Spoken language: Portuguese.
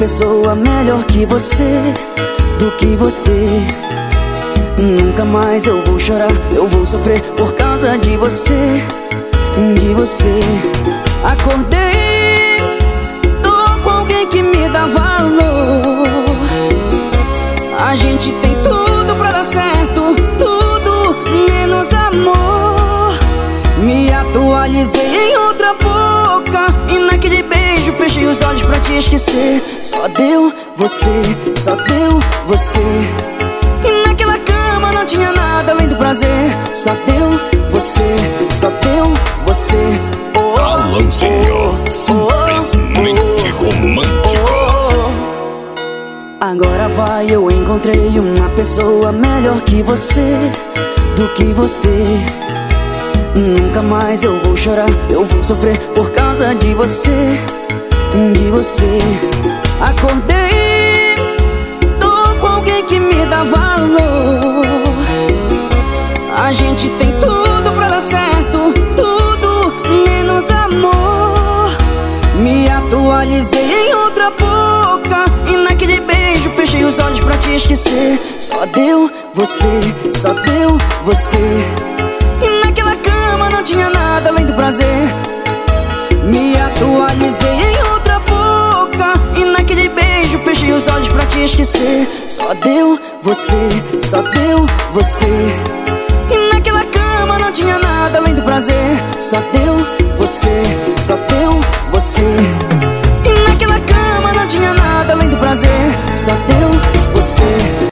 pessoa melhor que você, do que você. Nunca mais eu vou chorar, eu vou sofrer por causa de você, de você. Acordei, tô com alguém que me dá valor. A gente tem tudo pra dar certo, tudo menos amor. Me atualizei em outra boca, e naquele beijo fechei os olhos pra te esquecer. Só deu você, só deu você. E naquela cama não tinha nada além do prazer. Só deu você, só deu você. Alan Senhor, simplesmente romântico. Agora vai, eu encontrei uma pessoa melhor que você, do que você. Nunca mais eu vou chorar, eu vou sofrer por causa de você, de você. Acordei, tô com alguém que me dá valor. A gente tem tudo pra dar certo, tudo menos amor. Me atualizei em outra boca, e naquele beijo fechei os olhos pra te esquecer. Só deu você, só deu você. E naquela cama não tinha nada além do prazer. Me atualizei em outra boca, e naquele beijo fechei os olhos pra te esquecer. Só deu você, só deu você. E naquela cama não tinha nada além do prazer. Só deu você, só deu você. E naquela cama não tinha nada além do prazer. Só deu você.